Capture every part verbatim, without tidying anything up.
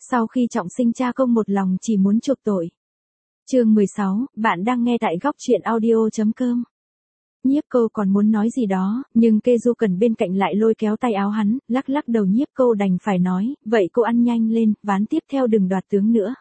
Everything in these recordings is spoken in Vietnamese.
Sau khi trọng sinh cha công một lòng chỉ muốn chuộc tội. Chương mười sáu, bạn đang nghe tại góc truyện audio chấm com. Nhiếp Câu còn muốn nói gì đó, nhưng Kê Du Cần bên cạnh lại lôi kéo tay áo hắn, lắc lắc đầu. Nhiếp Câu đành phải nói, vậy cô ăn nhanh lên, ván tiếp theo đừng đoạt tướng nữa.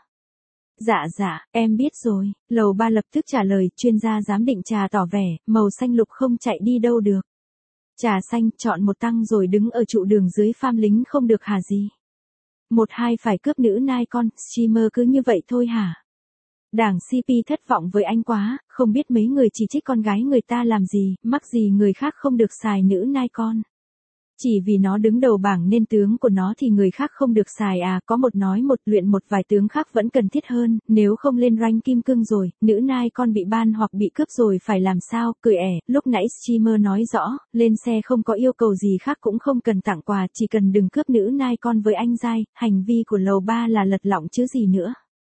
Dạ dạ, em biết rồi, lầu ba lập tức trả lời. Chuyên gia giám định trà tỏ vẻ, màu xanh lục không chạy đi đâu được. Trà xanh, chọn một tăng rồi đứng ở trụ đường dưới farm lính không được hả gì? Một hai phải cướp nữ nai con, streamer cứ như vậy thôi hả? Đảng xê pê thất vọng với anh quá, không biết mấy người chỉ trích con gái người ta làm gì, mắc gì người khác không được xài nữ nai con. Chỉ vì nó đứng đầu bảng nên tướng của nó thì người khác không được xài à, có một nói một, luyện một vài tướng khác vẫn cần thiết hơn, nếu không lên rank kim cương rồi, nữ nai con bị ban hoặc bị cướp rồi phải làm sao, cười ẻ. Lúc nãy streamer nói rõ, lên xe không có yêu cầu gì khác cũng không cần tặng quà, chỉ cần đừng cướp nữ nai con với anh giai, hành vi của lầu ba là lật lọng chứ gì nữa.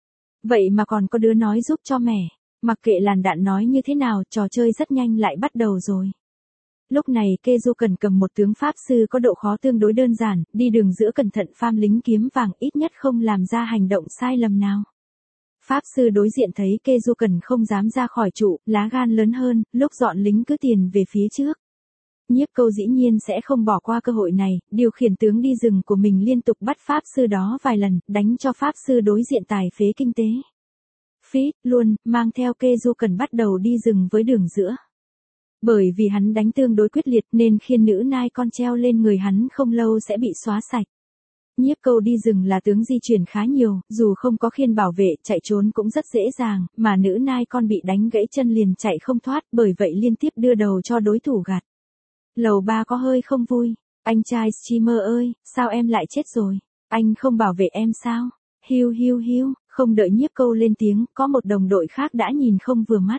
Vậy mà còn có đứa nói giúp cho mẻ, mặc kệ làn đạn nói như thế nào, trò chơi rất nhanh lại bắt đầu rồi. Lúc này Kê Du Cần cầm một tướng pháp sư có độ khó tương đối đơn giản, đi đường giữa cẩn thận farm lính kiếm vàng, ít nhất không làm ra hành động sai lầm nào. Pháp sư đối diện thấy Kê Du Cần không dám ra khỏi trụ, lá gan lớn hơn, lúc dọn lính cứ tiền về phía trước. Nhiếp Câu dĩ nhiên sẽ không bỏ qua cơ hội này, điều khiển tướng đi rừng của mình liên tục bắt pháp sư đó vài lần, đánh cho pháp sư đối diện tài phế kinh tế. Phí, luôn, mang theo Kê Du Cần bắt đầu đi rừng với đường giữa. Bởi vì hắn đánh tương đối quyết liệt nên khiên nữ nai con treo lên người hắn không lâu sẽ bị xóa sạch. Nhiếp Câu đi rừng là tướng di chuyển khá nhiều, dù không có khiên bảo vệ, chạy trốn cũng rất dễ dàng, mà nữ nai con bị đánh gãy chân liền chạy không thoát, bởi vậy liên tiếp đưa đầu cho đối thủ gạt. Lầu ba có hơi không vui, anh trai streamer ơi, sao em lại chết rồi, anh không bảo vệ em sao, hiu hiu hiu, không đợi Nhiếp Câu lên tiếng, có một đồng đội khác đã nhìn không vừa mắt.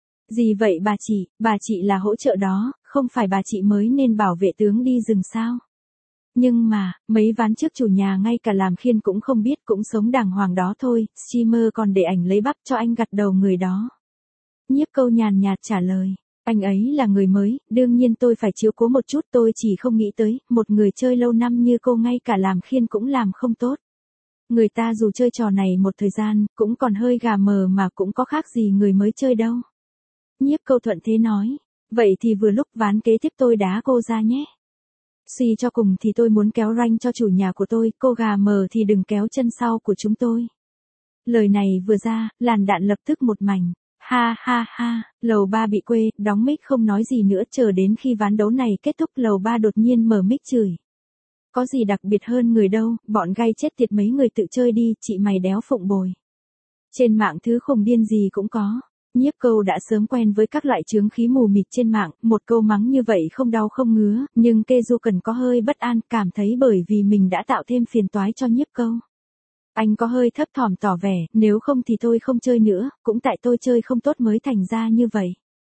Gì vậy bà chị, bà chị là hỗ trợ đó, không phải bà chị mới nên bảo vệ tướng đi rừng sao? Nhưng mà, mấy ván trước chủ nhà ngay cả làm khiên cũng không biết, cũng sống đàng hoàng đó thôi, streamer còn để ảnh lấy bắp cho anh gặt đầu người đó. Nhiếp Câu nhàn nhạt trả lời, anh ấy là người mới, đương nhiên tôi phải chiếu cố một chút, tôi chỉ không nghĩ tới, một người chơi lâu năm như cô ngay cả làm khiên cũng làm không tốt. Người ta dù chơi trò này một thời gian, cũng còn hơi gà mờ mà cũng có khác gì người mới chơi đâu. Nhiếp Câu thuận thế nói, vậy thì vừa lúc ván kế tiếp tôi đá cô ra nhé. Suy cho cùng thì tôi muốn kéo rank cho chủ nhà của tôi, cô gà mờ thì đừng kéo chân sau của chúng tôi. Lời này vừa ra, làn đạn lập tức một mảnh. Ha ha ha, lầu ba bị quê, đóng mic không nói gì nữa, chờ đến khi ván đấu này kết thúc lầu ba đột nhiên mở mic chửi. Có gì đặc biệt hơn người đâu, bọn gai chết tiệt mấy người tự chơi đi, chị mày đéo phụng bồi. Trên mạng thứ khùng điên gì cũng có. Nhiếp Câu đã sớm quen với các loại chướng khí mù mịt trên mạng, một câu mắng như vậy không đau không ngứa, nhưng Kê Du Cần có hơi bất an, cảm thấy bởi vì mình đã tạo thêm phiền toái cho Nhiếp Câu. Anh có hơi thấp thỏm tỏ vẻ, nếu không thì tôi không chơi nữa, cũng tại tôi chơi không tốt mới thành ra như vậy.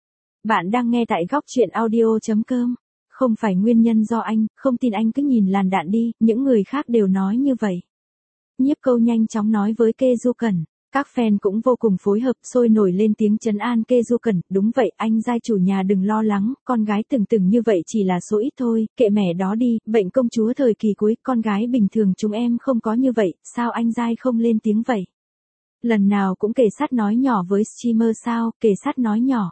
Bạn đang nghe tại góc truyện audio chấm com. Không phải nguyên nhân do anh, không tin anh cứ nhìn làn đạn đi, những người khác đều nói như vậy. Nhiếp Câu nhanh chóng nói với Kê Du Cần. Các fan cũng vô cùng phối hợp, sôi nổi lên tiếng trấn an Kê Du Cần, đúng vậy, anh giai chủ nhà đừng lo lắng, con gái từng từng như vậy chỉ là số ít thôi, kệ mẻ đó đi, bệnh công chúa thời kỳ cuối, con gái bình thường chúng em không có như vậy, sao anh giai không lên tiếng vậy? Lần nào cũng kể sát nói nhỏ với streamer sao, kể sát nói nhỏ.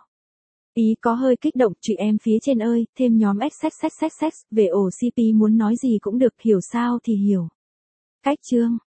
Ý có hơi kích động, chị em phía trên ơi, thêm nhóm xxxxx, về ổ xê pê muốn nói gì cũng được, hiểu sao thì hiểu. Cách chương.